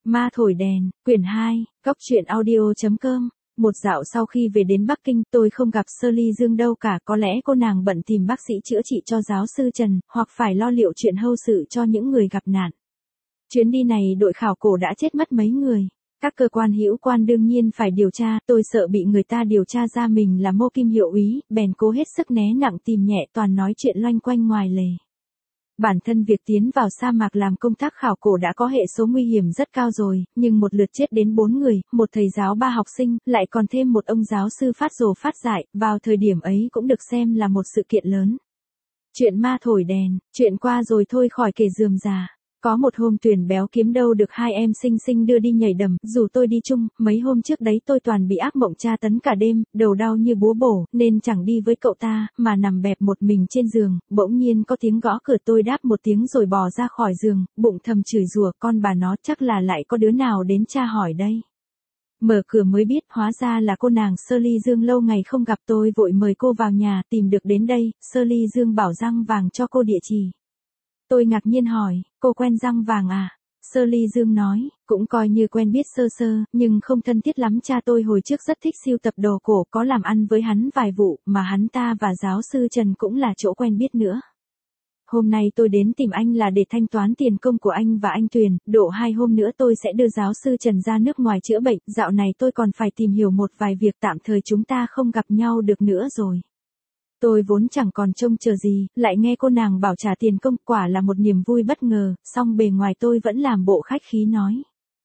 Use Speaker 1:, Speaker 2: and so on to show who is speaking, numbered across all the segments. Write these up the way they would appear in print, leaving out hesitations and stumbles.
Speaker 1: Ma thổi đèn, quyển 2, Cóc truyện audio.com. Một dạo sau khi về đến Bắc Kinh, tôi không gặp Shirley Dương đâu cả, có lẽ cô nàng bận tìm bác sĩ chữa trị cho giáo sư Trần, hoặc phải lo liệu chuyện hậu sự cho những người gặp nạn. Chuyến đi này đội khảo cổ đã chết mất mấy người. Các cơ quan hữu quan đương nhiên phải điều tra, tôi sợ bị người ta điều tra ra mình là Mô Kim Hiệu úy, bèn cố hết sức né nặng tìm nhẹ, toàn nói chuyện loanh quanh ngoài lề. Bản thân việc tiến vào sa mạc làm công tác khảo cổ đã có hệ số nguy hiểm rất cao rồi, nhưng một lượt chết đến 4 người, một thầy giáo 3 học sinh, lại còn thêm một ông giáo sư phát rồ phát dại, vào thời điểm ấy cũng được xem là một sự kiện lớn. Chuyện ma thổi đèn, chuyện qua rồi thôi khỏi kể rườm rà. Có một hôm Tuyền béo kiếm đâu được hai em xinh xinh đưa đi nhảy đầm, dù tôi đi chung, mấy hôm trước đấy tôi toàn bị ác mộng tra tấn cả đêm, đầu đau như búa bổ, nên chẳng đi với cậu ta, mà nằm bẹp một mình trên giường, bỗng nhiên có tiếng gõ cửa, tôi đáp một tiếng rồi bò ra khỏi giường, bụng thầm chửi rủa, con bà nó chắc là lại có đứa nào đến tra hỏi đây. Mở cửa mới biết hóa ra là cô nàng Shirley Dương, lâu ngày không gặp, tôi vội mời cô vào nhà, tìm được đến đây, Shirley Dương bảo Răng Vàng cho cô địa chỉ. Tôi ngạc nhiên hỏi, cô quen Răng Vàng à? Shirley Dương nói, cũng coi như quen biết sơ sơ, nhưng không thân thiết lắm, cha tôi hồi trước rất thích sưu tập đồ cổ, có làm ăn với hắn vài vụ, mà hắn ta và giáo sư Trần cũng là chỗ quen biết nữa. Hôm nay tôi đến tìm anh là để thanh toán tiền công của anh và anh Tuyền, độ 2 hôm nữa tôi sẽ đưa giáo sư Trần ra nước ngoài chữa bệnh, dạo này tôi còn phải tìm hiểu một vài việc, tạm thời chúng ta không gặp nhau được nữa rồi. Tôi vốn chẳng còn trông chờ gì, lại nghe cô nàng bảo trả tiền công, quả là một niềm vui bất ngờ, song bề ngoài tôi vẫn làm bộ khách khí nói.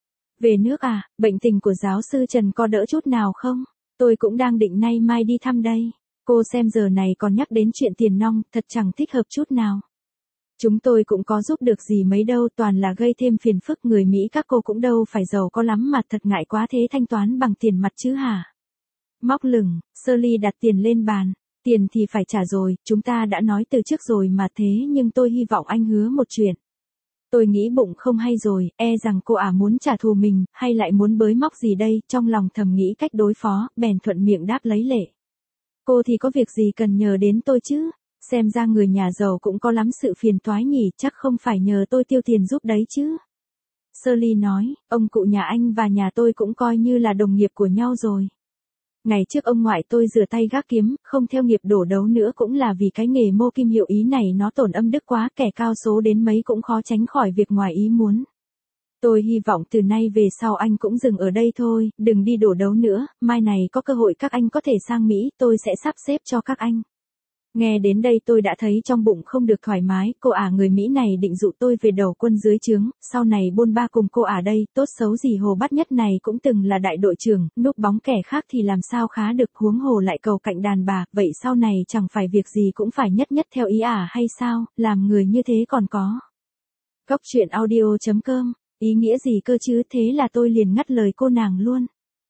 Speaker 1: Về nước à, bệnh tình của giáo sư Trần có đỡ chút nào không? Tôi cũng đang định nay mai đi thăm đây. Cô xem giờ này còn nhắc đến chuyện tiền nong, thật chẳng thích hợp chút nào. Chúng tôi cũng có giúp được gì mấy đâu, toàn là gây thêm phiền phức, người Mỹ các cô cũng đâu phải giàu có lắm mà thật ngại quá, thế thanh toán bằng tiền mặt chứ hả? Móc lửng, Shirley đặt tiền lên bàn. Tiền thì phải trả rồi, chúng ta đã nói từ trước rồi mà, thế nhưng tôi hy vọng anh hứa một chuyện. Tôi nghĩ bụng không hay rồi, e rằng cô muốn trả thù mình, hay lại muốn bới móc gì đây, trong lòng thầm nghĩ cách đối phó, bèn thuận miệng đáp lấy lệ. Cô thì có việc gì cần nhờ đến tôi chứ, xem ra người nhà giàu cũng có lắm sự phiền toái nhỉ, chắc không phải nhờ tôi tiêu tiền giúp đấy chứ. Shirley nói, ông cụ nhà anh và nhà tôi cũng coi như là đồng nghiệp của nhau rồi. Ngày trước ông ngoại tôi rửa tay gác kiếm, không theo nghiệp đổ đấu nữa cũng là vì cái nghề Mô Kim Hiệu ý này nó tổn âm đức quá, kẻ cao số đến mấy cũng khó tránh khỏi việc ngoài ý muốn. Tôi hy vọng từ nay về sau anh cũng dừng ở đây thôi, đừng đi đổ đấu nữa, mai này có cơ hội các anh có thể sang Mỹ, tôi sẽ sắp xếp cho các anh. Nghe đến đây tôi đã thấy trong bụng không được thoải mái, cô người Mỹ này định dụ tôi về đầu quân dưới trướng, sau này bôn ba cùng cô đây, tốt xấu gì Hồ Bát Nhất này cũng từng là đại đội trưởng, núp bóng kẻ khác thì làm sao khá được, huống hồ lại cầu cạnh đàn bà, vậy sau này chẳng phải việc gì cũng phải nhất nhất theo ý hay sao, làm người như thế còn có. Cóc truyện audio.com, ý nghĩa gì cơ chứ, thế là tôi liền ngắt lời cô nàng luôn.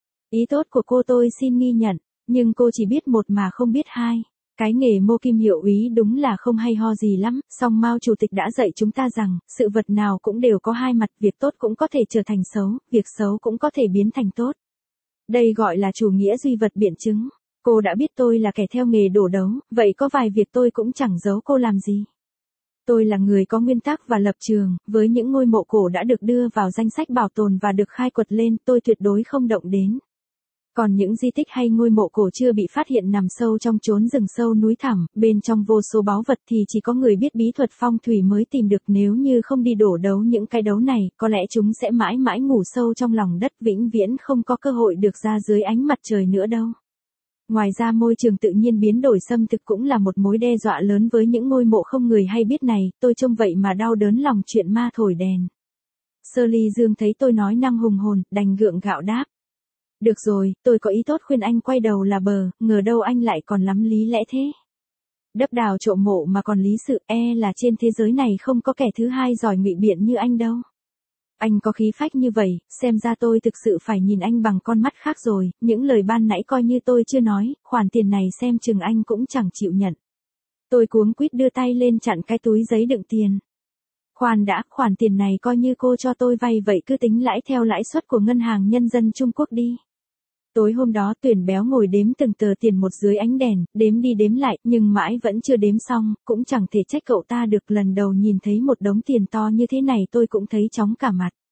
Speaker 1: Ý tốt của cô tôi xin ghi nhận, nhưng cô chỉ biết một mà không biết hai. Cái nghề Mô Kim Hiệu úy đúng là không hay ho gì lắm, song Mao Chủ tịch đã dạy chúng ta rằng, sự vật nào cũng đều có hai mặt, việc tốt cũng có thể trở thành xấu, việc xấu cũng có thể biến thành tốt. Đây gọi là chủ nghĩa duy vật biện chứng. Cô đã biết tôi là kẻ theo nghề đổ đấu, vậy có vài việc tôi cũng chẳng giấu cô làm gì. Tôi là người có nguyên tắc và lập trường, với những ngôi mộ cổ đã được đưa vào danh sách bảo tồn và được khai quật lên, tôi tuyệt đối không động đến. Còn những di tích hay ngôi mộ cổ chưa bị phát hiện nằm sâu trong chốn rừng sâu núi thẳm, bên trong vô số báu vật thì chỉ có người biết bí thuật phong thủy mới tìm được, nếu như không đi đổ đấu những cái đấu này, có lẽ chúng sẽ mãi mãi ngủ sâu trong lòng đất, vĩnh viễn không có cơ hội được ra dưới ánh mặt trời nữa đâu. Ngoài ra môi trường tự nhiên biến đổi xâm thực cũng là một mối đe dọa lớn với những ngôi mộ không người hay biết này, tôi trông vậy mà đau đớn lòng. Chuyện ma thổi đèn. Shirley Dương thấy tôi nói năng hùng hồn, đành gượng gạo đáp. Được rồi, tôi có ý tốt khuyên anh quay đầu là bờ, ngờ đâu anh lại còn lắm lý lẽ thế. Đấp đào trộm mộ mà còn lý sự, là trên thế giới này không có kẻ thứ hai giỏi ngụy biện như anh đâu. Anh có khí phách như vậy, xem ra tôi thực sự phải nhìn anh bằng con mắt khác rồi, những lời ban nãy coi như tôi chưa nói, khoản tiền này xem chừng anh cũng chẳng chịu nhận. Tôi cuống quýt đưa tay lên chặn cái túi giấy đựng tiền. Khoan đã, khoản tiền này coi như cô cho tôi vay vậy, cứ tính lãi theo lãi suất của Ngân hàng Nhân dân Trung Quốc đi. Tối hôm đó Tuyền béo ngồi đếm từng tờ tiền một dưới ánh đèn, đếm đi đếm lại, nhưng mãi vẫn chưa đếm xong, cũng chẳng thể trách cậu ta được, lần đầu nhìn thấy một đống tiền to như thế này tôi cũng thấy chóng cả mặt.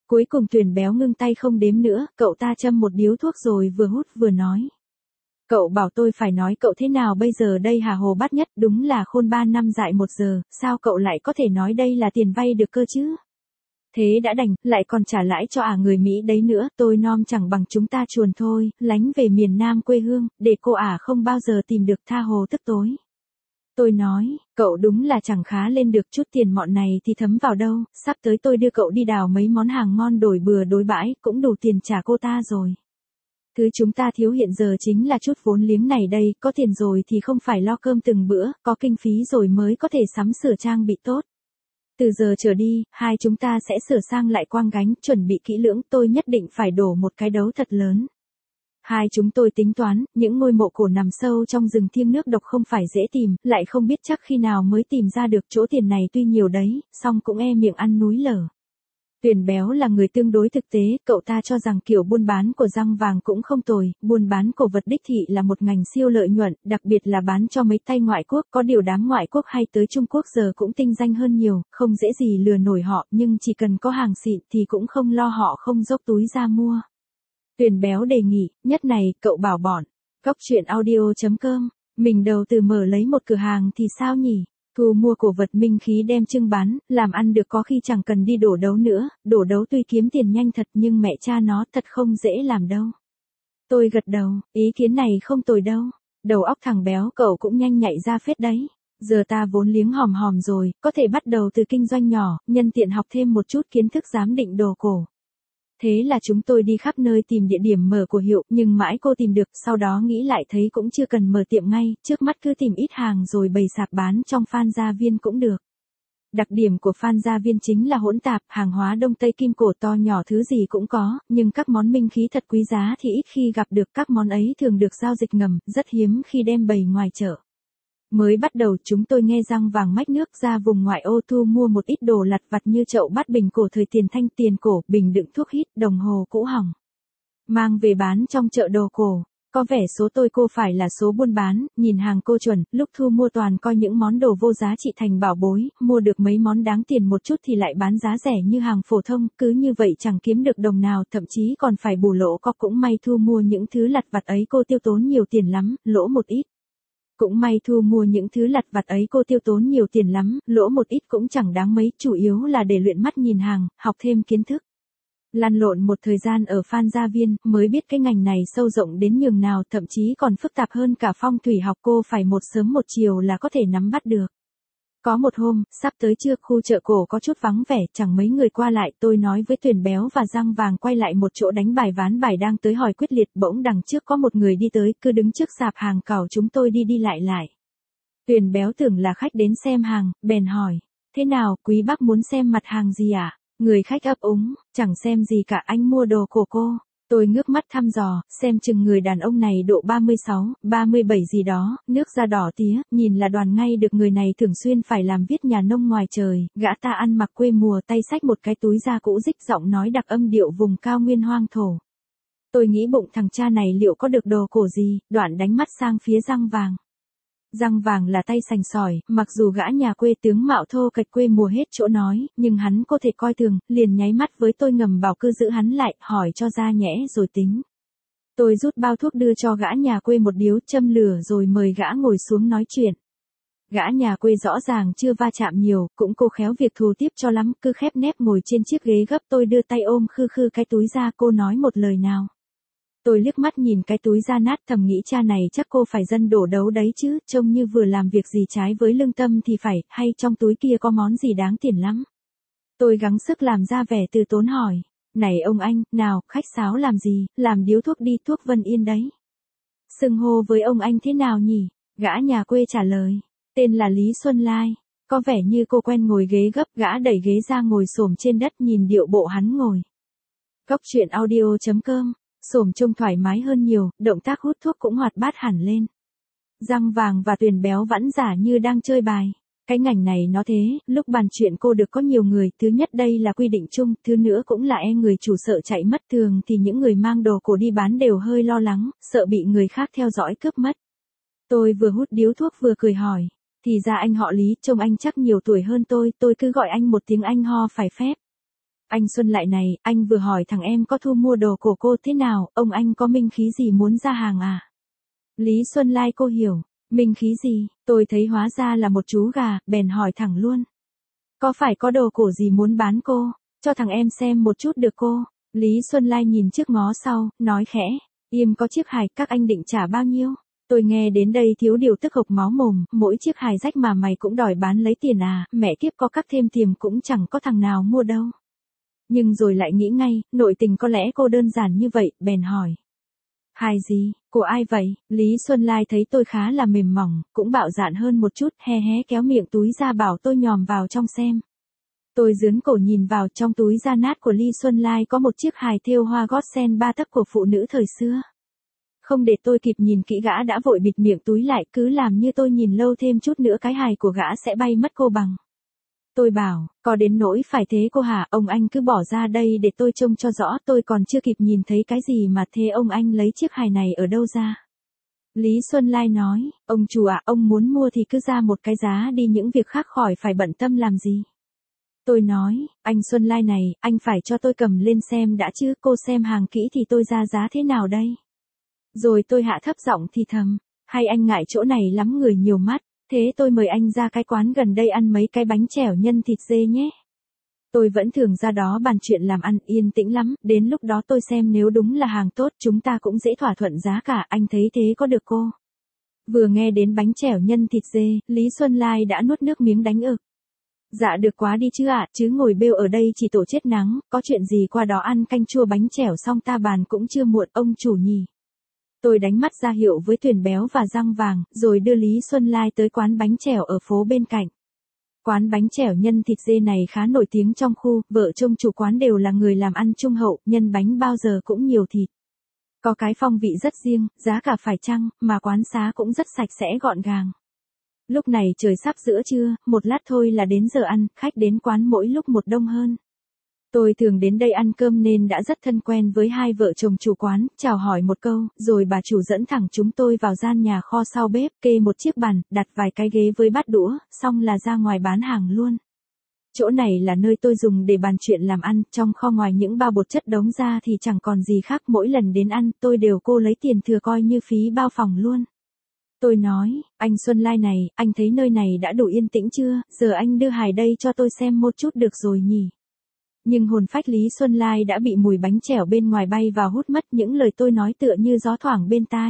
Speaker 1: Cuối cùng Tuyền béo ngưng tay không đếm nữa, cậu ta châm một điếu thuốc rồi vừa hút vừa nói. Cậu bảo tôi phải nói cậu thế nào bây giờ đây hả Hồ Bát Nhất, đúng là khôn 3 năm dại 1 giờ, sao cậu lại có thể nói đây là tiền vay được cơ chứ? Thế đã đành, lại còn trả lãi cho người Mỹ đấy nữa, tôi nom chẳng bằng chúng ta chuồn thôi, lánh về miền Nam quê hương, để cô không bao giờ tìm được tha hồ tức tối. Tôi nói, cậu đúng là chẳng khá lên được, chút tiền mọn này thì thấm vào đâu, sắp tới tôi đưa cậu đi đào mấy món hàng ngon đổi bừa đối bãi, cũng đủ tiền trả cô ta rồi. Thứ chúng ta thiếu hiện giờ chính là chút vốn liếng này đây, có tiền rồi thì không phải lo cơm từng bữa, có kinh phí rồi mới có thể sắm sửa trang bị tốt. Từ giờ trở đi, hai chúng ta sẽ sửa sang lại quang gánh, chuẩn bị kỹ lưỡng, tôi nhất định phải đổ một cái đấu thật lớn. Hai chúng tôi tính toán, những ngôi mộ cổ nằm sâu trong rừng thiêng nước độc không phải dễ tìm, lại không biết chắc khi nào mới tìm ra được, chỗ tiền này tuy nhiều đấy, song cũng miệng ăn núi lở. Tuyền béo là người tương đối thực tế, cậu ta cho rằng kiểu buôn bán của răng vàng cũng không tồi, buôn bán cổ vật đích thị là một ngành siêu lợi nhuận, đặc biệt là bán cho mấy tay ngoại quốc, có điều đám ngoại quốc hay tới Trung Quốc giờ cũng tinh danh hơn nhiều, không dễ gì lừa nổi họ, nhưng chỉ cần có hàng xịn thì cũng không lo họ không dốc túi ra mua. Tuyền béo đề nghị, nhất này, cậu bảo bọn, góc chuyện audio.com, mình đầu tư mở lấy một cửa hàng thì sao nhỉ? Thu mua cổ vật minh khí đem trưng bán, làm ăn được có khi chẳng cần đi đổ đấu nữa, đổ đấu tuy kiếm tiền nhanh thật nhưng mẹ cha nó thật không dễ làm đâu. Tôi gật đầu, ý kiến này không tồi đâu, đầu óc thằng béo cậu cũng nhanh nhạy ra phết đấy. Giờ ta vốn liếng hòm hòm rồi, có thể bắt đầu từ kinh doanh nhỏ, nhân tiện học thêm một chút kiến thức giám định đồ cổ. Thế là chúng tôi đi khắp nơi tìm địa điểm mở của hiệu, nhưng mãi cô tìm được, sau đó nghĩ lại thấy cũng chưa cần mở tiệm ngay, trước mắt cứ tìm ít hàng rồi bày sạp bán trong Phan Gia Viên cũng được. Đặc điểm của Phan Gia Viên chính là hỗn tạp, hàng hóa Đông Tây kim cổ to nhỏ thứ gì cũng có, nhưng các món minh khí thật quý giá thì ít khi gặp được, các món ấy thường được giao dịch ngầm, rất hiếm khi đem bày ngoài chợ. Mới bắt đầu chúng tôi nghe răng vàng mách nước ra vùng ngoại ô thu mua một ít đồ lặt vặt như chậu bát bình cổ thời tiền Thanh, tiền cổ, bình đựng thuốc hít, đồng hồ cũ hỏng. Mang về bán trong chợ đồ cổ. Có vẻ số tôi cô phải là số buôn bán, nhìn hàng cô chuẩn, lúc thu mua toàn coi những món đồ vô giá trị thành bảo bối, mua được mấy món đáng tiền một chút thì lại bán giá rẻ như hàng phổ thông, cứ như vậy chẳng kiếm được đồng nào, thậm chí còn phải bù lỗ, có cũng may thu mua những thứ lặt vặt ấy cô tiêu tốn nhiều tiền lắm, lỗ một ít. Cũng may thu mua những thứ lặt vặt ấy cô tiêu tốn nhiều tiền lắm, lỗ một ít cũng chẳng đáng mấy, chủ yếu là để luyện mắt nhìn hàng, học thêm kiến thức. Lăn lộn một thời gian ở Phan Gia Viên, mới biết cái ngành này sâu rộng đến nhường nào, thậm chí còn phức tạp hơn cả phong thủy học, cô phải một sớm một chiều là có thể nắm bắt được. Có một hôm, sắp tới trưa, khu chợ cổ có chút vắng vẻ, chẳng mấy người qua lại, tôi nói với Tuyền béo và răng vàng quay lại một chỗ đánh bài ván bài đang tới hỏi quyết liệt, bỗng đằng trước có một người đi tới, cứ đứng trước sạp hàng cào chúng tôi đi đi lại lại. Tuyền béo tưởng là khách đến xem hàng, bèn hỏi, thế nào, quý bác muốn xem mặt hàng gì ạ? Người khách ấp úng, chẳng xem gì cả, anh mua đồ của cô. Tôi ngước mắt thăm dò, xem chừng người đàn ông này độ 36, 37 gì đó, nước da đỏ tía, nhìn là đoán ngay được người này thường xuyên phải làm viết nhà nông ngoài trời, gã ta ăn mặc quê mùa, tay xách một cái túi da cũ rích, giọng nói đặc âm điệu vùng cao nguyên hoang thổ. Tôi nghĩ bụng thằng cha này liệu có được đồ cổ gì, đoạn đánh mắt sang phía răng vàng. Răng vàng là tay sành sỏi, mặc dù gã nhà quê tướng mạo thô kệch quê mùa hết chỗ nói, nhưng hắn có thể coi thường, liền nháy mắt với tôi ngầm bảo cứ giữ hắn lại, hỏi cho ra nhẽ rồi tính. Tôi rút bao thuốc đưa cho gã nhà quê một điếu, châm lửa rồi mời gã ngồi xuống nói chuyện. Gã nhà quê rõ ràng chưa va chạm nhiều, cũng cô khéo việc thù tiếp cho lắm, cứ khép nép ngồi trên chiếc ghế gấp, tôi đưa tay ôm khư khư cái túi ra, cô nói một lời nào. Tôi liếc mắt nhìn cái túi da nát, thầm nghĩ cha này chắc cô phải dân đổ đấu đấy chứ, trông như vừa làm việc gì trái với lương tâm thì phải, hay trong túi kia có món gì đáng tiền lắm. Tôi gắng sức làm ra vẻ từ tốn hỏi, này ông anh, nào, khách sáo làm gì, làm điếu thuốc đi, thuốc Vân Yên đấy. Xưng hô với ông anh thế nào nhỉ? Gã nhà quê trả lời, tên là Lý Xuân Lai. Có vẻ như cô quen ngồi ghế gấp, gã đẩy ghế ra ngồi xổm trên đất, nhìn điệu bộ hắn ngồi. Góc chuyện audio.com, xổm trông thoải mái hơn nhiều, động tác hút thuốc cũng hoạt bát hẳn lên. Răng vàng và Tuyền béo vẫn giả như đang chơi bài. Cái ngành này nó thế, lúc bàn chuyện cô được có nhiều người, thứ nhất đây là quy định chung, thứ nữa cũng là người chủ sợ chạy mất, thường thì những người mang đồ cổ đi bán đều hơi lo lắng, sợ bị người khác theo dõi cướp mất. Tôi vừa hút điếu thuốc vừa cười hỏi, thì ra anh họ Lý, trông anh chắc nhiều tuổi hơn tôi cứ gọi anh một tiếng anh ho phải phép. Anh Xuân lại này, anh vừa hỏi thằng em có thu mua đồ của cô thế nào, ông anh có minh khí gì muốn ra hàng à? Lý Xuân Lai cô hiểu, minh khí gì, tôi thấy hóa ra là một chú gà, bèn hỏi thẳng luôn. Có phải có đồ cổ gì muốn bán cô, cho thằng em xem một chút được cô? Lý Xuân Lai nhìn trước ngó sau, nói khẽ, im có chiếc hài, các anh định trả bao nhiêu? Tôi nghe đến đây thiếu điều tức hộc máu mồm, mỗi chiếc hài rách mà mày cũng đòi bán lấy tiền à, mẹ kiếp có cắt thêm tiền cũng chẳng có thằng nào mua đâu. Nhưng rồi lại nghĩ ngay, nội tình có lẽ cô đơn giản như vậy, bèn hỏi. Hài gì, của ai vậy? Lý Xuân Lai thấy tôi khá là mềm mỏng, cũng bạo dạn hơn một chút, hé hé kéo miệng túi ra bảo tôi nhòm vào trong xem. Tôi dướn cổ nhìn vào, trong túi da nát của Lý Xuân Lai có một chiếc hài thêu hoa gót sen 3 tấc của phụ nữ thời xưa. Không để tôi kịp nhìn kỹ gã đã vội bịt miệng túi lại, cứ làm như tôi nhìn lâu thêm chút nữa cái hài của gã sẽ bay mất cô bằng. Tôi bảo, có đến nỗi phải thế cô hả, ông anh cứ bỏ ra đây để tôi trông cho rõ, tôi còn chưa kịp nhìn thấy cái gì mà thế ông anh lấy chiếc hài này ở đâu ra. Lý Xuân Lai nói, ông chủ ạ, ông muốn mua thì cứ ra một cái giá đi, những việc khác khỏi phải bận tâm làm gì. Tôi nói, anh Xuân Lai này, anh phải cho tôi cầm lên xem đã chứ, cô xem hàng kỹ thì tôi ra giá thế nào đây. Rồi tôi hạ thấp giọng thì thầm, hay anh ngại chỗ này lắm người nhiều mắt, thế tôi mời anh ra cái quán gần đây ăn mấy cái bánh chèo nhân thịt dê nhé. Tôi vẫn thường ra đó bàn chuyện làm ăn, yên tĩnh lắm, đến lúc đó tôi xem nếu đúng là hàng tốt chúng ta cũng dễ thỏa thuận giá cả, anh thấy thế có được cô? Vừa nghe đến bánh chèo nhân thịt dê, Lý Xuân Lai đã nuốt nước miếng đánh ực. Dạ được quá đi chứ ạ, chứ ngồi bêu ở đây chỉ tổ chết nắng, có chuyện gì qua đó ăn canh chua bánh chèo xong ta bàn cũng chưa muộn ông chủ nhỉ. Tôi đánh mắt ra hiệu với Tuyền béo và răng vàng, rồi đưa Lý Xuân Lai tới quán bánh chèo ở phố bên cạnh. Quán bánh chèo nhân thịt dê này khá nổi tiếng trong khu, vợ chồng chủ quán đều là người làm ăn trung hậu, nhân bánh bao giờ cũng nhiều thịt. Có cái phong vị rất riêng, giá cả phải chăng, mà quán xá cũng rất sạch sẽ gọn gàng. Lúc này trời sắp giữa trưa, một lát thôi là đến giờ ăn, khách đến quán mỗi lúc một đông hơn. Tôi thường đến đây ăn cơm nên đã rất thân quen với hai vợ chồng chủ quán, chào hỏi một câu, rồi bà chủ dẫn thẳng chúng tôi vào gian nhà kho sau bếp, kê một chiếc bàn, đặt vài cái ghế với bát đũa, xong là ra ngoài bán hàng luôn. Chỗ này là nơi tôi dùng để bàn chuyện làm ăn, trong kho ngoài những bao bột chất đống ra thì chẳng còn gì khác, mỗi lần đến ăn tôi đều cô lấy tiền thừa coi như phí bao phòng luôn. Tôi nói, anh Xuân Lai này, anh thấy nơi này đã đủ yên tĩnh chưa, giờ anh đưa hài đây cho tôi xem một chút được rồi nhỉ. Nhưng hồn phách Lý Xuân Lai đã bị mùi bánh chèo bên ngoài bay vào hút mất, những lời tôi nói tựa như gió thoảng bên tai.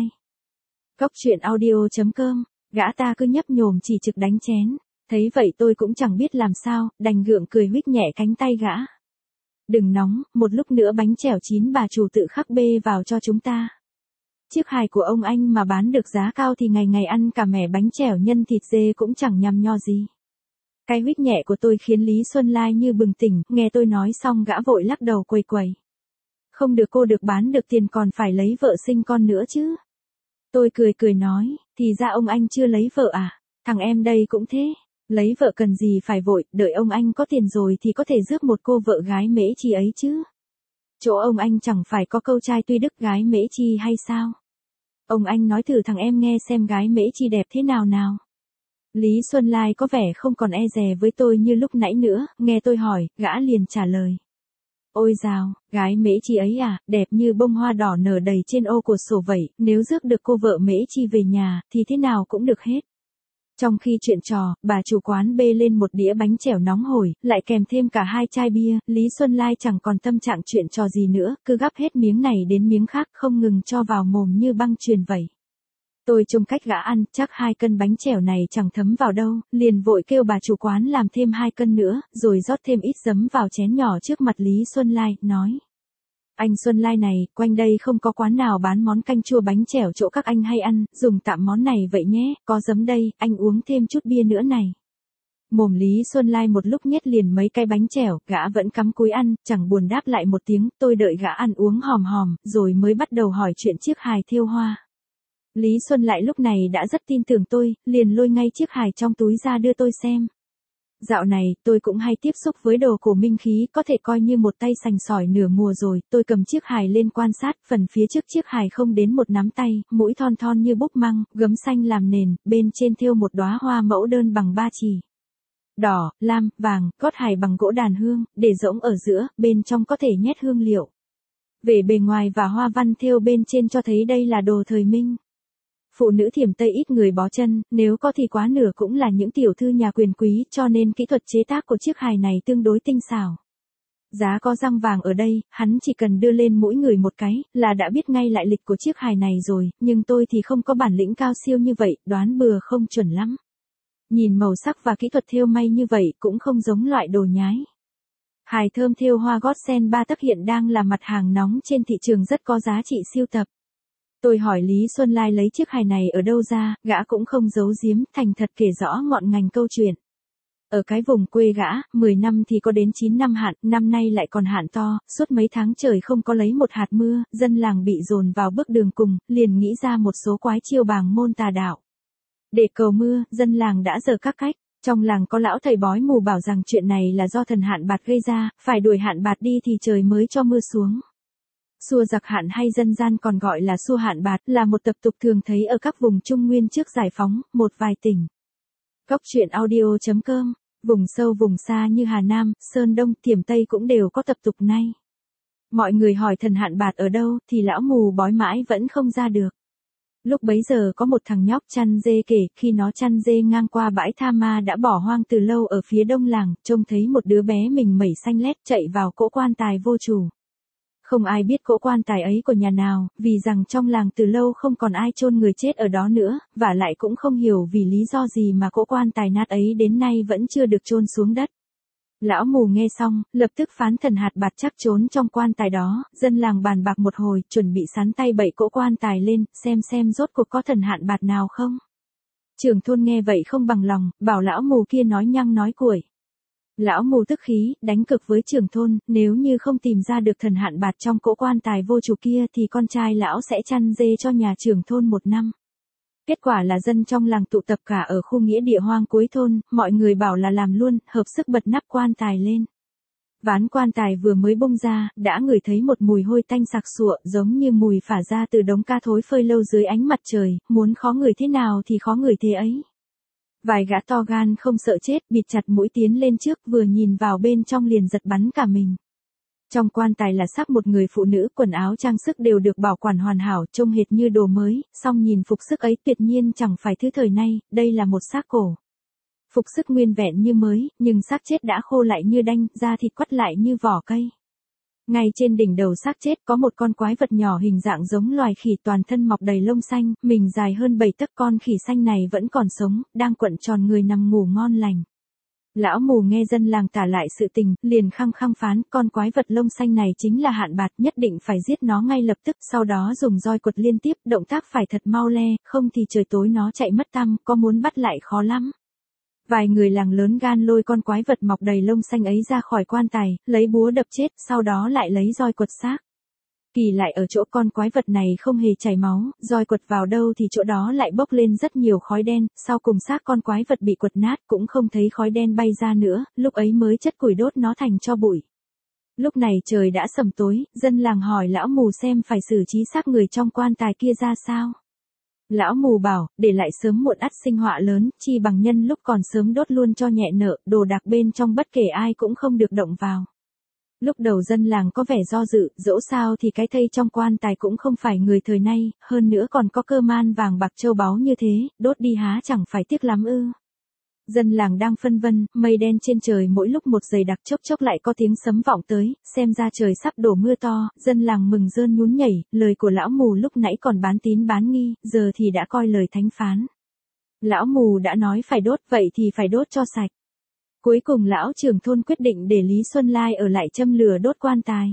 Speaker 1: Cốc truyện audio.com, gã ta cứ nhấp nhổm chỉ trực đánh chén. Thấy vậy tôi cũng chẳng biết làm sao, đành gượng cười huých nhẹ cánh tay gã. Đừng nóng, một lúc nữa bánh chèo chín bà chủ tự khắc bê vào cho chúng ta. Chiếc hài của ông anh mà bán được giá cao thì ngày ngày ăn cả mẻ bánh chèo nhân thịt dê cũng chẳng nhằm nho gì. Cái huých nhẹ của tôi khiến Lý Xuân Lai như bừng tỉnh, nghe tôi nói xong gã vội lắc đầu quầy quầy. Không được, cô được bán được tiền còn phải lấy vợ sinh con nữa chứ. Tôi cười cười nói, thì ra ông anh chưa lấy vợ à, thằng em đây cũng thế. Lấy vợ cần gì phải vội, đợi ông anh có tiền rồi thì có thể rước một cô vợ gái mễ chi ấy chứ. Chỗ ông anh chẳng phải có câu trai tuy đức gái mễ chi hay sao? Ông anh nói thử thằng em nghe xem gái mễ chi đẹp thế nào nào. Lý Xuân Lai có vẻ không còn e dè với tôi như lúc nãy nữa, nghe tôi hỏi, gã liền trả lời. Ôi dào, gái mễ chi ấy à, đẹp như bông hoa đỏ nở đầy trên ô của sổ vậy, nếu rước được cô vợ mễ chi về nhà, thì thế nào cũng được hết. Trong khi chuyện trò, bà chủ quán bê lên một đĩa bánh chèo nóng hổi, lại kèm thêm cả 2 chai bia, Lý Xuân Lai chẳng còn tâm trạng chuyện trò gì nữa, cứ gắp hết miếng này đến miếng khác không ngừng cho vào mồm như băng chuyền vậy. Tôi trông cách gã ăn, chắc 2 cân bánh chèo này chẳng thấm vào đâu, liền vội kêu bà chủ quán làm thêm 2 cân nữa, rồi rót thêm ít giấm vào chén nhỏ trước mặt Lý Xuân Lai, nói. Anh Xuân Lai này, quanh đây không có quán nào bán món canh chua bánh chèo chỗ các anh hay ăn, dùng tạm món này vậy nhé, có giấm đây, anh uống thêm chút bia nữa này. Mồm Lý Xuân Lai một lúc nhét liền mấy cái bánh chèo, gã vẫn cắm cúi ăn, chẳng buồn đáp lại một tiếng, tôi đợi gã ăn uống hòm hòm, rồi mới bắt đầu hỏi chuyện chiếc hài thêu hoa. Lý Xuân lại lúc này đã rất tin tưởng tôi, liền lôi ngay chiếc hài trong túi ra đưa tôi xem. Dạo này, tôi cũng hay tiếp xúc với đồ cổ minh khí, có thể coi như một tay sành sỏi nửa mùa rồi, tôi cầm chiếc hài lên quan sát, phần phía trước chiếc hài không đến một nắm tay, mũi thon thon như búp măng, gấm xanh làm nền, bên trên thêu một đóa hoa mẫu đơn bằng 3 chỉ. đỏ, lam, vàng, gót hài bằng gỗ đàn hương, để rỗng ở giữa, bên trong có thể nhét hương liệu. Về bề ngoài và hoa văn thêu bên trên cho thấy đây là đồ thời Minh. Phụ nữ Thiểm Tây ít người bó chân, nếu có thì quá nửa cũng là những tiểu thư nhà quyền quý, cho nên kỹ thuật chế tác của chiếc hài này tương đối tinh xảo. Giá có răng vàng ở đây, hắn chỉ cần đưa lên mỗi người một cái, là đã biết ngay lại lịch của chiếc hài này rồi, nhưng tôi thì không có bản lĩnh cao siêu như vậy, đoán bừa không chuẩn lắm. Nhìn màu sắc và kỹ thuật thêu may như vậy cũng không giống loại đồ nhái. Hài thơm thêu hoa gót sen 3 tấc hiện đang là mặt hàng nóng trên thị trường, rất có giá trị sưu tập. Tôi hỏi Lý Xuân Lai lấy chiếc hài này ở đâu ra, gã cũng không giấu giếm, thành thật kể rõ ngọn ngành câu chuyện. Ở cái vùng quê gã, 10 năm thì có đến 9 năm hạn, năm nay lại còn hạn to, suốt mấy tháng trời không có lấy một hạt mưa, dân làng bị dồn vào bước đường cùng, liền nghĩ ra một số quái chiêu bàng môn tà đạo. Để cầu mưa, dân làng đã dở các cách. Trong làng có lão thầy bói mù bảo rằng chuyện này là do thần hạn bạt gây ra, phải đuổi hạn bạt đi thì trời mới cho mưa xuống. Xua giặc hạn hay dân gian còn gọi là xua hạn bạt, là một tập tục thường thấy ở các vùng Trung Nguyên trước giải phóng, một vài tỉnh. Góc truyện audio.com, vùng sâu vùng xa như Hà Nam, Sơn Đông, Thiểm Tây cũng đều có tập tục này. Mọi người hỏi thần hạn bạt ở đâu thì lão mù bói mãi vẫn không ra được. Lúc bấy giờ có một thằng nhóc chăn dê kể, khi nó chăn dê ngang qua bãi tha ma đã bỏ hoang từ lâu ở phía đông làng, trông thấy một đứa bé mình mẩy xanh lét chạy vào cỗ quan tài vô chủ. Không ai biết cỗ quan tài ấy của nhà nào, vì rằng trong làng từ lâu không còn ai chôn người chết ở đó nữa, và lại cũng không hiểu vì lý do gì mà cỗ quan tài nát ấy đến nay vẫn chưa được chôn xuống đất. Lão mù nghe xong, lập tức phán thần hạt bạt chắc trốn trong quan tài đó, dân làng bàn bạc một hồi, chuẩn bị sắn tay bậy cỗ quan tài lên, xem rốt cuộc có thần hạn bạt nào không. Trưởng thôn nghe vậy không bằng lòng, bảo lão mù kia nói nhăng nói cuội. Lão mù tức khí, đánh cực với trưởng thôn, nếu như không tìm ra được thần hạn bạt trong cỗ quan tài vô chủ kia thì con trai lão sẽ chăn dê cho nhà trưởng thôn 1 năm. Kết quả là dân trong làng tụ tập cả ở khu nghĩa địa hoang cuối thôn, mọi người bảo là làm luôn, hợp sức bật nắp quan tài lên. Ván quan tài vừa mới bung ra, đã ngửi thấy một mùi hôi tanh sặc sụa, giống như mùi phả ra từ đống ca thối phơi lâu dưới ánh mặt trời, muốn khó ngửi thế nào thì khó ngửi thế ấy. Vài gã to gan không sợ chết, bịt chặt mũi tiến lên trước, vừa nhìn vào bên trong liền giật bắn cả mình. Trong quan tài là xác một người phụ nữ, quần áo trang sức đều được bảo quản hoàn hảo, trông hệt như đồ mới, song nhìn phục sức ấy tuyệt nhiên chẳng phải thứ thời nay, đây là một xác cổ. Phục sức nguyên vẹn như mới, nhưng xác chết đã khô lại như đanh, da thịt quắt lại như vỏ cây. Ngay trên đỉnh đầu xác chết có một con quái vật nhỏ hình dạng giống loài khỉ, toàn thân mọc đầy lông xanh, mình dài hơn 7 tấc, con khỉ xanh này vẫn còn sống, đang quận tròn người nằm ngủ ngon lành. Lão mù nghe dân làng tả lại sự tình, liền khăng phán, con quái vật lông xanh này chính là hạn bạt, nhất định phải giết nó ngay lập tức, sau đó dùng roi quật liên tiếp, động tác phải thật mau le, không thì trời tối nó chạy mất tăm, có muốn bắt lại khó lắm. Vài người làng lớn gan lôi con quái vật mọc đầy lông xanh ấy ra khỏi quan tài, lấy búa đập chết, sau đó lại lấy roi quật xác. Kỳ lại ở chỗ con quái vật này không hề chảy máu, roi quật vào đâu thì chỗ đó lại bốc lên rất nhiều khói đen, sau cùng xác con quái vật bị quật nát cũng không thấy khói đen bay ra nữa, lúc ấy mới chất củi đốt nó thành tro bụi. Lúc này trời đã sầm tối, dân làng hỏi lão mù xem phải xử trí xác người trong quan tài kia ra sao. Lão mù bảo, để lại sớm muộn ắt sinh họa lớn, chi bằng nhân lúc còn sớm đốt luôn cho nhẹ nợ, đồ đạc bên trong bất kể ai cũng không được động vào. Lúc đầu dân làng có vẻ do dự, dẫu sao thì cái thây trong quan tài cũng không phải người thời nay, hơn nữa còn có cơ man vàng bạc châu báu như thế, đốt đi há chẳng phải tiếc lắm ư. Dân làng đang phân vân, mây đen trên trời mỗi lúc một dày đặc, chốc lại có tiếng sấm vọng tới, xem ra trời sắp đổ mưa to, dân làng mừng rơn nhún nhảy, lời của lão mù lúc nãy còn bán tín bán nghi, giờ thì đã coi lời thánh phán. Lão mù đã nói phải đốt, vậy thì phải đốt cho sạch. Cuối cùng lão trưởng thôn quyết định để Lý Xuân Lai ở lại châm lửa đốt quan tài.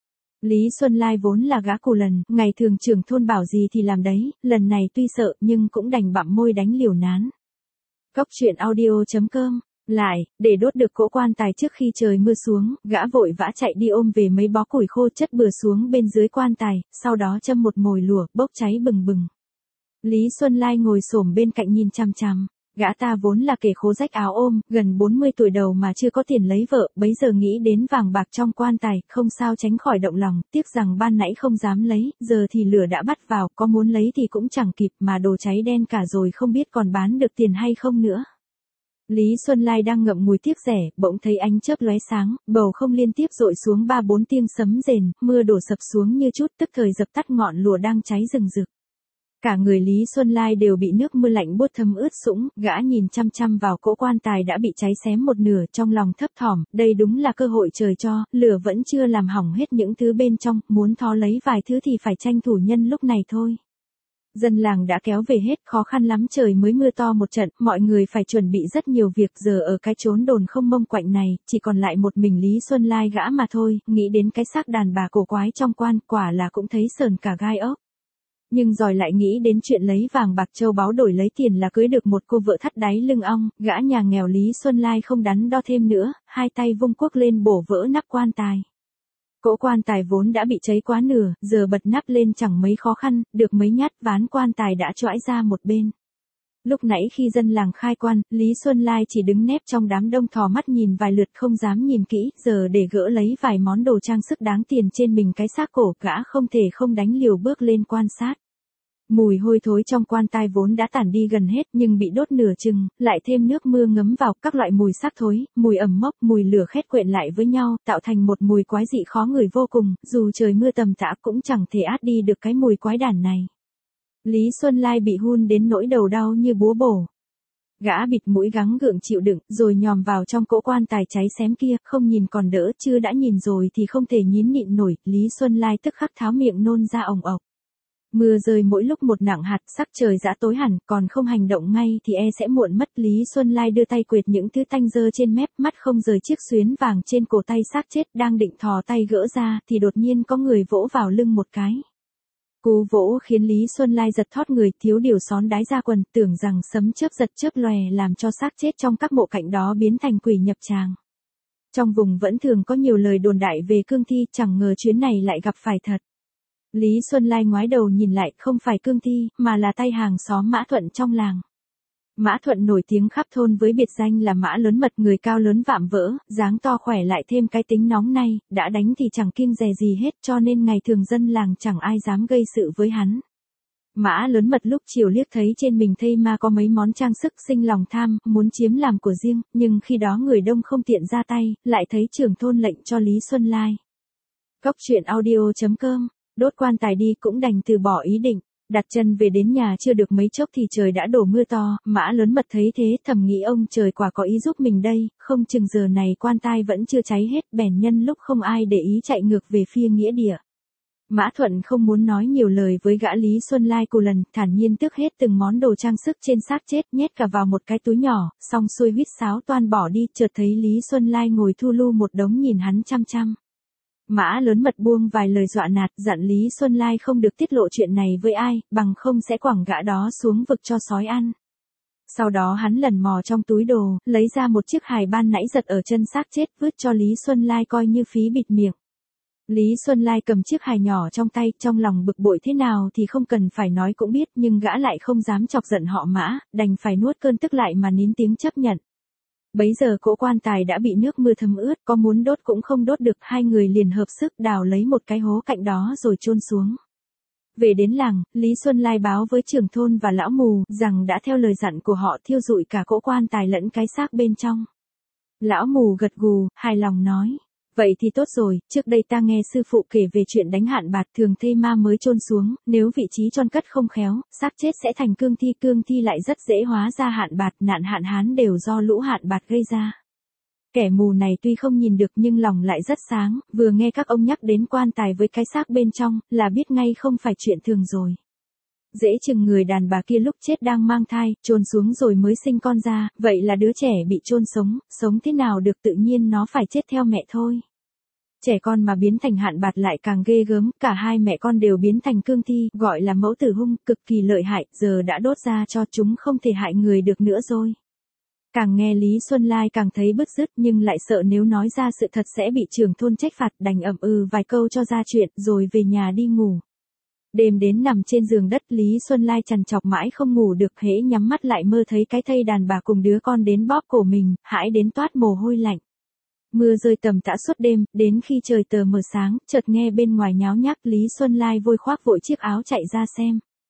Speaker 1: Lý Xuân Lai vốn là gã cù lần, ngày thường trưởng thôn bảo gì thì làm đấy, lần này tuy sợ nhưng cũng đành bặm môi đánh liều nán. Góc truyện audio.com. Lại, để đốt được cỗ quan tài trước khi trời mưa xuống, gã vội vã chạy đi ôm về mấy bó củi khô chất bừa xuống bên dưới quan tài, sau đó châm một mồi lửa, bốc cháy bừng bừng. Lý Xuân Lai ngồi xổm bên cạnh nhìn chằm chằm. Gã ta vốn là kẻ khố rách áo ôm, gần 40 tuổi đầu mà chưa có tiền lấy vợ, bấy giờ nghĩ đến vàng bạc trong quan tài, không sao tránh khỏi động lòng, tiếc rằng ban nãy không dám lấy, giờ thì lửa đã bắt vào, có muốn lấy thì cũng chẳng kịp, mà đồ cháy đen cả rồi không biết còn bán được tiền hay không nữa. Lý Xuân Lai đang ngậm ngùi tiếc rẻ, bỗng thấy ánh chớp lóe sáng, bầu không liên tiếp dội xuống 3-4 tiếng sấm rền, mưa đổ sập xuống như chút tức thời dập tắt ngọn lửa đang cháy rừng rực. Cả người Lý Xuân Lai đều bị nước mưa lạnh buốt thấm ướt sũng, gã nhìn chăm chăm vào cỗ quan tài đã bị cháy xém một nửa, trong lòng thấp thỏm, đây đúng là cơ hội trời cho, lửa vẫn chưa làm hỏng hết những thứ bên trong, muốn thó lấy vài thứ thì phải tranh thủ nhân lúc này thôi. Dân làng đã kéo về hết, khó khăn lắm trời mới mưa to một trận, mọi người phải chuẩn bị rất nhiều việc, giờ ở cái chốn đồn không mông quạnh này, chỉ còn lại một mình Lý Xuân Lai gã mà thôi, nghĩ đến cái xác đàn bà cổ quái trong quan, quả là cũng thấy sờn cả gai ốc. Nhưng rồi lại nghĩ đến chuyện lấy vàng bạc châu báu đổi lấy tiền là cưới được một cô vợ thắt đáy lưng ong, gã nhà nghèo Lý Xuân Lai không đắn đo thêm nữa, hai tay vung cuốc lên bổ vỡ nắp quan tài. Cỗ quan tài vốn đã bị cháy quá nửa, giờ bật nắp lên chẳng mấy khó khăn, được mấy nhát ván quan tài đã choãi ra một bên. Lúc nãy khi dân làng khai quan, Lý Xuân Lai chỉ đứng nép trong đám đông thò mắt nhìn vài lượt không dám nhìn kỹ, giờ để gỡ lấy vài món đồ trang sức đáng tiền trên mình cái xác cổ, gã không thể không đánh liều bước lên quan sát. Mùi hôi thối trong quan tài vốn đã tản đi gần hết nhưng bị đốt nửa chừng, lại thêm nước mưa ngấm vào các loại mùi xác thối, mùi ẩm mốc, mùi lửa khét quện lại với nhau, tạo thành một mùi quái dị khó ngửi vô cùng, dù trời mưa tầm tã cũng chẳng thể át đi được cái mùi quái đản này. Lý Xuân Lai bị hun đến nỗi đầu đau như búa bổ. Gã bịt mũi gắng gượng chịu đựng, rồi nhòm vào trong cỗ quan tài cháy xém kia, không nhìn còn đỡ, chứ đã nhìn rồi thì không thể nhín nhịn nổi, Lý Xuân Lai tức khắc tháo miệng nôn ra ồng ộc. Mưa rơi mỗi lúc một nặng hạt, sắc trời đã tối hẳn, còn không hành động ngay thì sẽ muộn mất. Lý Xuân Lai đưa tay quệt những thứ tanh dơ trên mép, mắt không rời chiếc xuyến vàng trên cổ tay xác chết, đang định thò tay gỡ ra thì đột nhiên có người vỗ vào lưng một cái. Cú vỗ khiến Lý Xuân Lai giật thót người, thiếu điều xón đái ra quần, tưởng rằng sấm chớp giật chớp lòe làm cho xác chết trong các mộ cạnh đó biến thành quỷ nhập tràng. Trong vùng vẫn thường có nhiều lời đồn đại về cương thi, chẳng ngờ chuyến này lại gặp phải thật. Lý Xuân Lai ngoái đầu nhìn lại, không phải cương thi, mà là tay hàng xóm Mã Thuận trong làng. Mã Thuận nổi tiếng khắp thôn với biệt danh là Mã lớn mật, người cao lớn vạm vỡ, dáng to khỏe lại thêm cái tính nóng này, đã đánh thì chẳng kiêng dè gì hết, cho nên ngày thường dân làng chẳng ai dám gây sự với hắn. Mã lớn mật lúc chiều liếc thấy trên mình thây ma có mấy món trang sức, sinh lòng tham, muốn chiếm làm của riêng, nhưng khi đó người đông không tiện ra tay, lại thấy trưởng thôn lệnh cho Lý Xuân Lai. Cóc truyện audio.com. Đốt quan tài đi cũng đành từ bỏ ý định. Đặt chân về đến nhà chưa được mấy chốc thì trời đã đổ mưa to, Mã lớn mật thấy thế thầm nghĩ ông trời quả có ý giúp mình đây, không chừng giờ này quan tài vẫn chưa cháy hết, bèn nhân lúc không ai để ý chạy ngược về phía nghĩa địa. Mã Thuận không muốn nói nhiều lời với gã Lý Xuân Lai cù lần, thản nhiên tước hết từng món đồ trang sức trên xác chết, nhét cả vào một cái túi nhỏ, xong xuôi huýt sáo toan bỏ đi, chợt thấy Lý Xuân Lai ngồi thu lu một đống nhìn hắn chăm chăm. Mã lớn mật buông vài lời dọa nạt, dặn Lý Xuân Lai không được tiết lộ chuyện này với ai, bằng không sẽ quẳng gã đó xuống vực cho sói ăn. Sau đó hắn lần mò trong túi đồ, lấy ra một chiếc hài ban nãy giật ở chân xác chết, vứt cho Lý Xuân Lai coi như phí bịt miệng. Lý Xuân Lai cầm chiếc hài nhỏ trong tay, trong lòng bực bội thế nào thì không cần phải nói cũng biết, nhưng gã lại không dám chọc giận họ Mã, đành phải nuốt cơn tức lại mà nín tiếng chấp nhận. Bấy giờ cỗ quan tài đã bị nước mưa thấm ướt, có muốn đốt cũng không đốt được, hai người liền hợp sức đào lấy một cái hố cạnh đó rồi chôn xuống. Về đến làng, Lý Xuân Lai báo với trưởng thôn và lão mù rằng đã theo lời dặn của họ thiêu rụi cả cỗ quan tài lẫn cái xác bên trong. Lão mù gật gù, hài lòng nói. Vậy thì tốt rồi, trước đây ta nghe sư phụ kể về chuyện đánh hạn bạt thường thây ma mới chôn xuống, nếu vị trí chôn cất không khéo, xác chết sẽ thành cương thi lại rất dễ hóa ra hạn bạt, nạn hạn hán đều do lũ hạn bạt gây ra. Kẻ mù này tuy không nhìn được nhưng lòng lại rất sáng, vừa nghe các ông nhắc đến quan tài với cái xác bên trong, là biết ngay không phải chuyện thường rồi. Dễ chừng người đàn bà kia lúc chết đang mang thai, chôn xuống rồi mới sinh con ra, vậy là đứa trẻ bị chôn sống thế nào được, tự nhiên nó phải chết theo mẹ thôi. Trẻ con mà biến thành hạn bạt lại càng ghê gớm, cả hai mẹ con đều biến thành cương thi, gọi là mẫu tử hung, cực kỳ lợi hại, giờ đã đốt ra cho chúng không thể hại người được nữa rồi. Càng nghe Lý Xuân Lai càng thấy bứt rứt, nhưng lại sợ nếu nói ra sự thật sẽ bị trưởng thôn trách phạt, đành ậm ừ vài câu cho ra chuyện, rồi về nhà đi ngủ. Đêm đến nằm trên giường đất, Lý Xuân Lai trằn trọc mãi không ngủ được, hễ nhắm mắt lại mơ thấy cái thây đàn bà cùng đứa con đến bóp cổ mình, hãi đến toát mồ hôi lạnh. Mưa rơi tầm tã suốt đêm, đến khi trời tờ mờ sáng, chợt nghe bên ngoài nháo nhác, Lý Xuân Lai vội khoác vội chiếc áo chạy ra xem.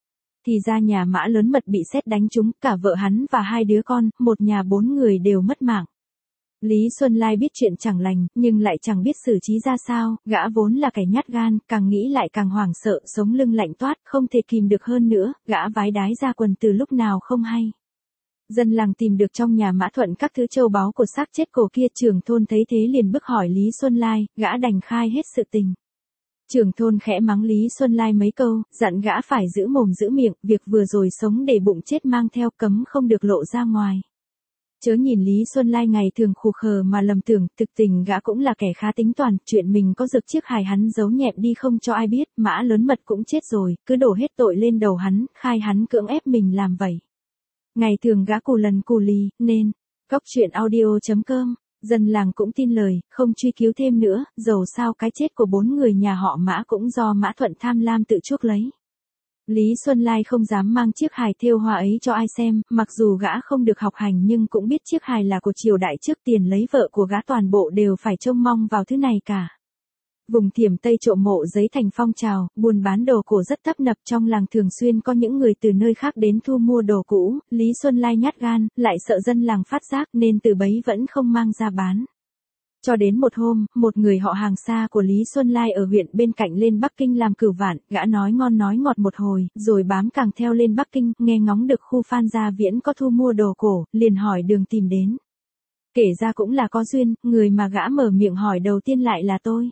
Speaker 1: Thì ra nhà Mã Lớn Mật bị sét đánh trúng, cả vợ hắn và hai đứa con, một nhà 4 người đều mất mạng. Lý Xuân Lai biết chuyện chẳng lành, nhưng lại chẳng biết xử trí ra sao, gã vốn là kẻ nhát gan, càng nghĩ lại càng hoảng sợ, sống lưng lạnh toát, không thể kìm được hơn nữa, gã vái đái ra quần từ lúc nào không hay. Dân làng tìm được trong nhà Mã Thuận các thứ châu báu của xác chết cổ kia, trưởng thôn thấy thế liền bức hỏi Lý Xuân Lai, gã đành khai hết sự tình. Trưởng thôn khẽ mắng Lý Xuân Lai mấy câu, dặn gã phải giữ mồm giữ miệng, việc vừa rồi sống để bụng chết mang theo cấm không được lộ ra ngoài. Chớ nhìn Lý Xuân Lai ngày thường khù khờ mà lầm tưởng, thực tình gã cũng là kẻ khá tính toán, chuyện mình có giật chiếc hài hắn giấu nhẹm đi không cho ai biết, Mã Lớn Mật cũng chết rồi, cứ đổ hết tội lên đầu hắn, khai hắn cưỡng ép mình làm vậy. Ngày thường gã cù lần cù lì, nên, Cóc Truyện Audio.com, dân làng cũng tin lời, không truy cứu thêm nữa, dầu sao cái chết của 4 người nhà họ Mã cũng do Mã Thuận tham lam tự chuốc lấy. Lý Xuân Lai không dám mang chiếc hài thêu hoa ấy cho ai xem, mặc dù gã không được học hành nhưng cũng biết chiếc hài là của triều đại trước, tiền lấy vợ của gã toàn bộ đều phải trông mong vào thứ này cả. Vùng Thiểm Tây trộm mộ giấy thành phong trào, buôn bán đồ cổ rất tấp nập, trong làng thường xuyên có những người từ nơi khác đến thu mua đồ cũ, Lý Xuân Lai nhát gan, lại sợ dân làng phát giác nên từ bấy vẫn không mang ra bán. Cho đến một hôm, một người họ hàng xa của Lý Xuân Lai ở huyện bên cạnh lên Bắc Kinh làm cửu vạn, gã nói ngon nói ngọt một hồi, rồi bám càng theo lên Bắc Kinh, nghe ngóng được khu Phan Gia Viễn có thu mua đồ cổ, liền hỏi đường tìm đến. Kể ra cũng là có duyên, người mà gã mở miệng hỏi đầu tiên lại là tôi.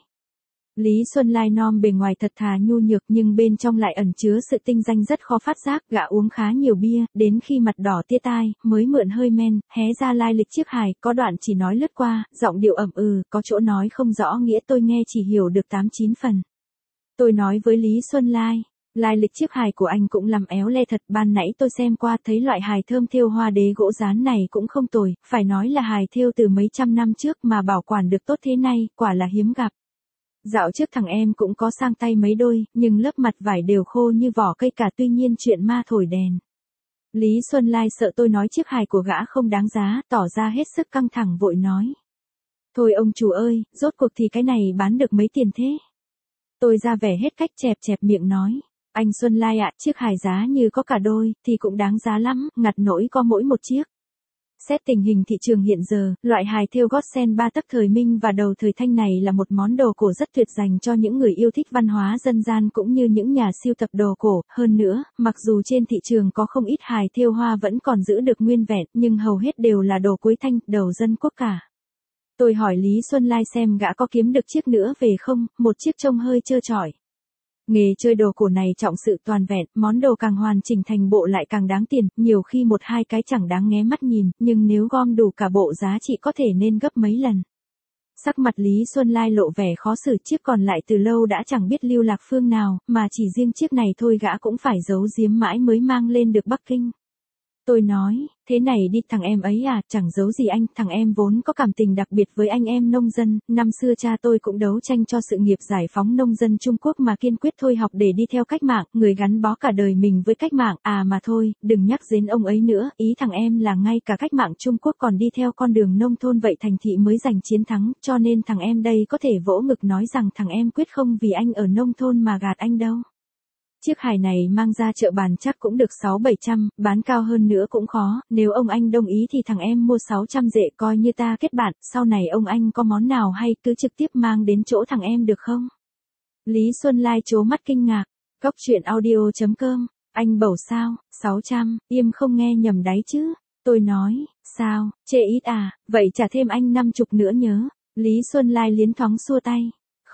Speaker 1: Lý Xuân Lai nom bề ngoài thật thà nhu nhược nhưng bên trong lại ẩn chứa sự tinh danh rất khó phát giác, gã uống khá nhiều bia, đến khi mặt đỏ tia tai, mới mượn hơi men, hé ra lai lịch chiếc hài, có đoạn chỉ nói lướt qua, giọng điệu ẩm có chỗ nói không rõ nghĩa, tôi nghe chỉ hiểu được 8-9 phần. Tôi nói với Lý Xuân Lai, lai lịch chiếc hài của anh cũng làm éo le thật, ban nãy tôi xem qua thấy loại hài thơm thêu hoa đế gỗ dán này cũng không tồi, phải nói là hài thêu từ mấy trăm năm trước mà bảo quản được tốt thế này, quả là hiếm gặp. Dạo trước thằng em cũng có sang tay mấy đôi, nhưng lớp mặt vải đều khô như vỏ cây cả, tuy nhiên chuyện ma thổi đèn. Lý Xuân Lai sợ tôi nói chiếc hài của gã không đáng giá, tỏ ra hết sức căng thẳng vội nói. Thôi ông chủ ơi, rốt cuộc thì cái này bán được mấy tiền thế? Tôi ra vẻ hết cách chẹp chẹp miệng nói. Anh Xuân Lai ạ, chiếc hài giá như có cả đôi, thì cũng đáng giá lắm, ngặt nỗi có mỗi một chiếc. Xét tình hình thị trường hiện giờ, loại hài thêu gót sen 3 tấc thời Minh và đầu thời Thanh này là một món đồ cổ rất tuyệt dành cho những người yêu thích văn hóa dân gian cũng như những nhà sưu tập đồ cổ. Hơn nữa, mặc dù trên thị trường có không ít hài thêu hoa vẫn còn giữ được nguyên vẹn, nhưng hầu hết đều là đồ cuối Thanh, đầu dân quốc cả. Tôi hỏi Lý Xuân Lai xem gã có kiếm được chiếc nữa về không, một chiếc trông hơi trơ trọi. Nghề chơi đồ cổ này trọng sự toàn vẹn, món đồ càng hoàn chỉnh thành bộ lại càng đáng tiền, nhiều khi một hai cái chẳng đáng nghé mắt nhìn, nhưng nếu gom đủ cả bộ giá trị có thể nên gấp mấy lần. Sắc mặt Lý Xuân Lai lộ vẻ khó xử, chiếc còn lại từ lâu đã chẳng biết lưu lạc phương nào, mà chỉ riêng chiếc này thôi gã cũng phải giấu giếm mãi mới mang lên được Bắc Kinh. Tôi nói, thế này đi thằng em ấy à, chẳng giấu gì anh, thằng em vốn có cảm tình đặc biệt với anh em nông dân, năm xưa cha tôi cũng đấu tranh cho sự nghiệp giải phóng nông dân Trung Quốc mà kiên quyết thôi học để đi theo cách mạng, người gắn bó cả đời mình với cách mạng, à mà thôi, đừng nhắc đến ông ấy nữa, ý thằng em là ngay cả cách mạng Trung Quốc còn đi theo con đường nông thôn vậy thành thị mới giành chiến thắng, cho nên thằng em đây có thể vỗ ngực nói rằng thằng em quyết không vì anh ở nông thôn mà gạt anh đâu. Chiếc hài này mang ra chợ bàn chắc cũng được 600-700, bán cao hơn nữa cũng khó, nếu ông anh đồng ý thì thằng em mua 600 rệ coi như ta kết bạn, sau này ông anh có món nào hay cứ trực tiếp mang đến chỗ thằng em được không? Lý Xuân Lai trố mắt kinh ngạc, Cóc Truyện Audio.com, anh bảo sao, 600, im không nghe nhầm đáy chứ, tôi nói, sao, chê ít à, vậy trả thêm anh 50 nữa nhớ, Lý Xuân Lai liến thoáng xua tay.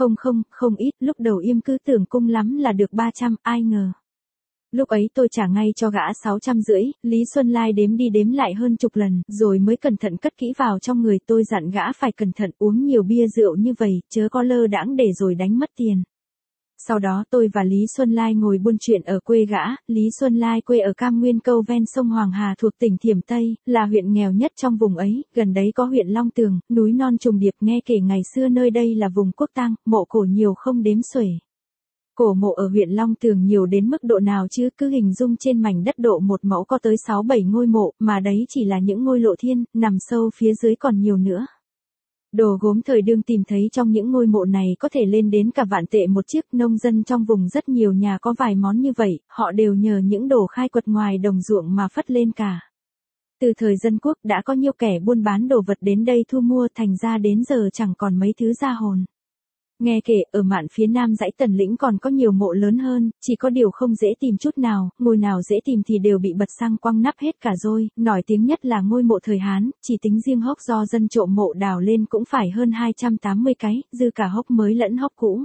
Speaker 1: Không ít, lúc đầu im cứ tưởng cung lắm là được 300, ai ngờ. Lúc ấy tôi trả ngay cho gã 650, Lý Xuân Lai đếm đi đếm lại hơn chục lần, rồi mới cẩn thận cất kỹ vào trong người, tôi dặn gã phải cẩn thận uống nhiều bia rượu như vậy, chớ có lơ đãng để rồi đánh mất tiền. Sau đó tôi và Lý Xuân Lai ngồi buôn chuyện ở quê gã, Lý Xuân Lai quê ở Cam Nguyên Câu ven sông Hoàng Hà thuộc tỉnh Thiểm Tây, là huyện nghèo nhất trong vùng ấy, gần đấy có huyện Long Tường, núi non trùng điệp, nghe kể ngày xưa nơi đây là vùng quốc tang, mộ cổ nhiều không đếm xuể. Cổ mộ ở huyện Long Tường nhiều đến mức độ nào chứ, cứ hình dung trên mảnh đất độ một mẫu có tới 6-7 ngôi mộ, mà đấy chỉ là những ngôi lộ thiên, nằm sâu phía dưới còn nhiều nữa. Đồ gốm thời đương tìm thấy trong những ngôi mộ này có thể lên đến cả vạn tệ một chiếc, nông dân trong vùng rất nhiều nhà có vài món như vậy, họ đều nhờ những đồ khai quật ngoài đồng ruộng mà phất lên cả. Từ thời dân quốc đã có nhiều kẻ buôn bán đồ vật đến đây thu mua, thành ra đến giờ chẳng còn mấy thứ ra hồn. Nghe kể, ở mạn phía nam dãy Tần Lĩnh còn có nhiều mộ lớn hơn, chỉ có điều không dễ tìm chút nào, ngôi nào dễ tìm thì đều bị bật xăng quăng nắp hết cả rồi, nổi tiếng nhất là ngôi mộ thời Hán, chỉ tính riêng hốc do dân trộm mộ đào lên cũng phải hơn 280 cái, dư cả hốc mới lẫn hốc cũ.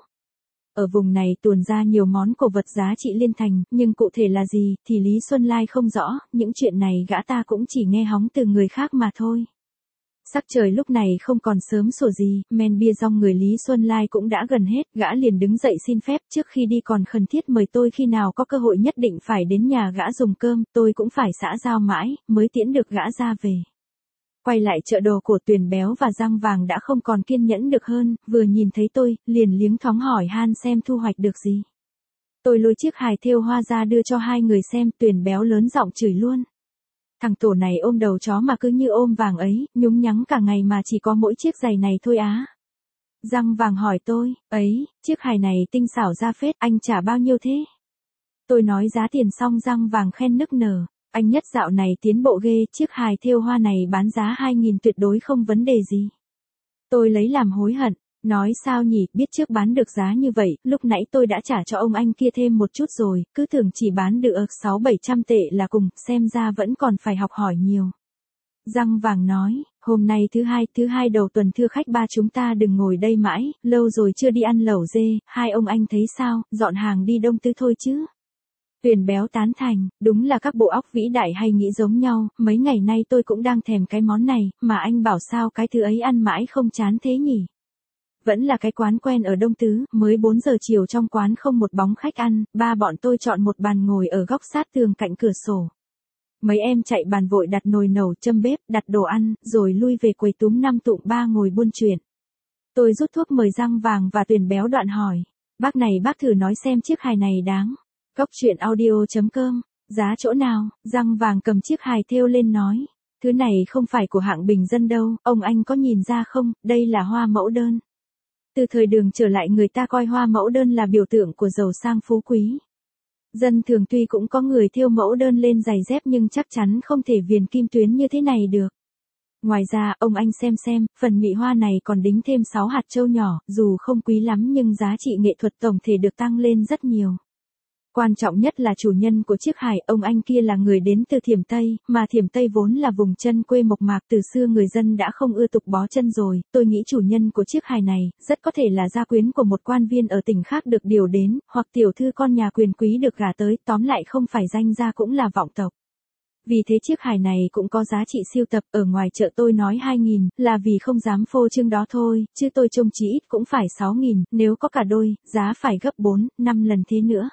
Speaker 1: Ở vùng này tuồn ra nhiều món cổ vật giá trị liên thành, nhưng cụ thể là gì, thì Lý Xuân Lai không rõ, những chuyện này gã ta cũng chỉ nghe hóng từ người khác mà thôi. Sắc trời lúc này không còn sớm sủa gì, men bia rong người Lý Xuân Lai cũng đã gần hết, gã liền đứng dậy xin phép, trước khi đi còn khẩn thiết mời tôi khi nào có cơ hội nhất định phải đến nhà gã dùng cơm, tôi cũng phải xã giao mãi, mới tiễn được gã ra về. Quay lại chợ đồ của Tuyền Béo và Răng Vàng đã không còn kiên nhẫn được hơn, vừa nhìn thấy tôi, liền liếng thoáng hỏi han xem thu hoạch được gì. Tôi lôi chiếc hài thêu hoa ra đưa cho hai người xem, Tuyền Béo lớn giọng chửi luôn. Thằng tổ này ôm đầu chó mà cứ như ôm vàng ấy, nhúng nhắng cả ngày mà chỉ có mỗi chiếc giày này thôi á. Răng Vàng hỏi tôi, ấy, chiếc hài này tinh xảo ra phết, anh trả bao nhiêu thế? Tôi nói giá tiền xong Răng Vàng khen nức nở, anh Nhất dạo này tiến bộ ghê, chiếc hài thêu hoa này bán giá 2.000 tuyệt đối không vấn đề gì. Tôi lấy làm hối hận, nói sao nhỉ, biết trước bán được giá như vậy, lúc nãy tôi đã trả cho ông anh kia thêm một chút rồi, cứ tưởng chỉ bán được 600-700 tệ là cùng, xem ra vẫn còn phải học hỏi nhiều. Răng Vàng nói, hôm nay thứ hai đầu tuần thưa khách ba chúng ta đừng ngồi đây mãi, lâu rồi chưa đi ăn lẩu dê, hai ông anh thấy sao, dọn hàng đi Đông Tư thôi chứ. Tuyền Béo tán thành, đúng là các bộ óc vĩ đại hay nghĩ giống nhau, mấy ngày nay tôi cũng đang thèm cái món này, mà anh bảo sao cái thứ ấy ăn mãi không chán thế nhỉ. Vẫn là cái quán quen ở Đông Tứ, mới 4 giờ chiều trong quán không một bóng khách ăn, ba bọn tôi chọn một bàn ngồi ở góc sát tường cạnh cửa sổ. Mấy em chạy bàn vội đặt nồi nấu châm bếp, đặt đồ ăn, rồi lui về quầy túm năm tụm ba ngồi buôn chuyện. Tôi rút thuốc mời Răng Vàng và Tuyền Béo đoạn hỏi, bác này bác thử nói xem chiếc hài này đáng. Góc chuyện audio.com, giá chỗ nào? Răng Vàng cầm chiếc hài thêu lên nói, thứ này không phải của hạng bình dân đâu, ông anh có nhìn ra không, đây là hoa mẫu đơn. Từ thời Đường trở lại người ta coi hoa mẫu đơn là biểu tượng của giàu sang phú quý. Dân thường tuy cũng có người thêu mẫu đơn lên giày dép nhưng chắc chắn không thể viền kim tuyến như thế này được. Ngoài ra, ông anh xem, phần nhụy hoa này còn đính thêm 6 hạt châu nhỏ, dù không quý lắm nhưng giá trị nghệ thuật tổng thể được tăng lên rất nhiều. Quan trọng nhất là chủ nhân của chiếc hài, ông anh kia là người đến từ Thiểm Tây, mà Thiểm Tây vốn là vùng chân quê mộc mạc, từ xưa người dân đã không ưa tục bó chân rồi, tôi nghĩ chủ nhân của chiếc hài này, rất có thể là gia quyến của một quan viên ở tỉnh khác được điều đến, hoặc tiểu thư con nhà quyền quý được gả tới, tóm lại không phải danh gia cũng là vọng tộc. Vì thế chiếc hài này cũng có giá trị siêu tập, ở ngoài chợ tôi nói 2.000, là vì không dám phô trương đó thôi, chứ tôi trông chí ít cũng phải 6.000, nếu có cả đôi, giá phải gấp 4-5 lần thế nữa.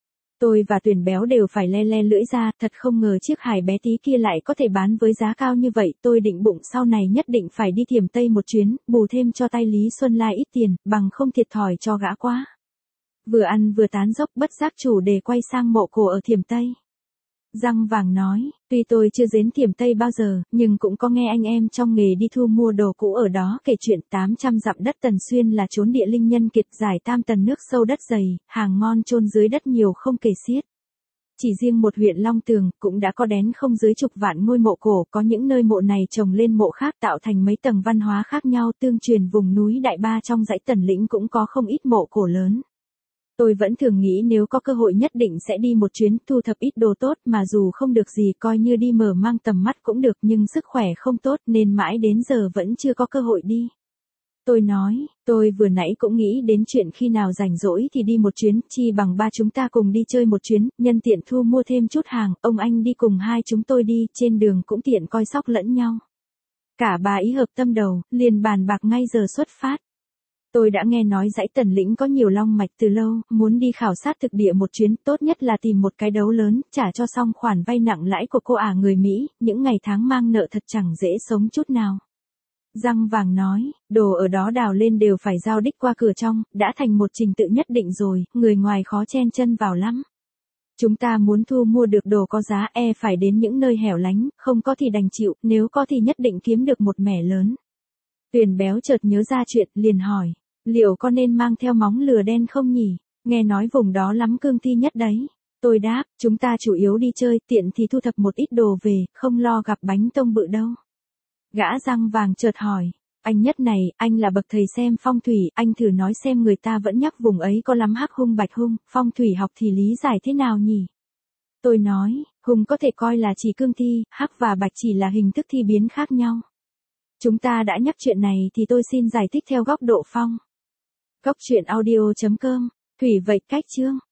Speaker 1: Tôi và Tuyền Béo đều phải le le lưỡi ra, thật không ngờ chiếc hài bé tí kia lại có thể bán với giá cao như vậy, tôi định bụng sau này nhất định phải đi Thiểm Tây một chuyến, bù thêm cho tay Lý Xuân Lai ít tiền, bằng không thiệt thòi cho gã quá. Vừa ăn vừa tán dốc bất giác chủ đề quay sang mộ cổ ở Thiểm Tây. Răng Vàng nói, tuy tôi chưa đến Thiểm Tây bao giờ, nhưng cũng có nghe anh em trong nghề đi thu mua đồ cũ ở đó kể chuyện 800 dặm đất Tần Xuyên là chốn địa linh nhân kiệt, giải tam tần nước sâu đất dày, hàng ngon chôn dưới đất nhiều không kể xiết. Chỉ riêng một huyện Long Tường cũng đã có đến không dưới chục vạn ngôi mộ cổ, có những nơi mộ này trồng lên mộ khác tạo thành mấy tầng văn hóa khác nhau, tương truyền vùng núi Đại Ba trong dãy Tần Lĩnh cũng có không ít mộ cổ lớn. Tôi vẫn thường nghĩ nếu có cơ hội nhất định sẽ đi một chuyến, thu thập ít đồ tốt, mà dù không được gì coi như đi mở mang tầm mắt cũng được, nhưng sức khỏe không tốt nên mãi đến giờ vẫn chưa có cơ hội đi. Tôi nói, tôi vừa nãy cũng nghĩ đến chuyện khi nào rảnh rỗi thì đi một chuyến, chi bằng ba chúng ta cùng đi chơi một chuyến, nhân tiện thu mua thêm chút hàng, ông anh đi cùng hai chúng tôi đi, trên đường cũng tiện coi sóc lẫn nhau. Cả ba ý hợp tâm đầu, liền bàn bạc ngay giờ xuất phát. Tôi đã nghe nói dãy Tần Lĩnh có nhiều long mạch từ lâu, muốn đi khảo sát thực địa một chuyến, tốt nhất là tìm một cái đấu lớn, trả cho xong khoản vay nặng lãi của cô ả người Mỹ, những ngày tháng mang nợ thật chẳng dễ sống chút nào. Răng Vàng nói, đồ ở đó đào lên đều phải giao đích qua cửa trong, đã thành một trình tự nhất định rồi, người ngoài khó chen chân vào lắm. Chúng ta muốn thu mua được đồ có giá phải đến những nơi hẻo lánh, không có thì đành chịu, nếu có thì nhất định kiếm được một mẻ lớn. Tuyền béo chợt nhớ ra chuyện, liền hỏi, liệu có nên mang theo móng lừa đen không nhỉ? Nghe nói vùng đó lắm cương thi nhất đấy. Tôi đáp, chúng ta chủ yếu đi chơi, tiện thì thu thập một ít đồ về, không lo gặp bánh tông bự đâu. Gã răng vàng chợt hỏi, anh Nhất này, anh là bậc thầy xem phong thủy, anh thử nói xem người ta vẫn nhắc vùng ấy có lắm hắc hung bạch hung, phong thủy học thì lý giải thế nào nhỉ? Tôi nói, hung có thể coi là chỉ cương thi, hắc và bạch chỉ là hình thức thi biến khác nhau. Chúng ta đã nhắc chuyện này thì tôi xin giải thích theo góc độ phong. Góc truyện audio.com, Thủy vậy cách chương.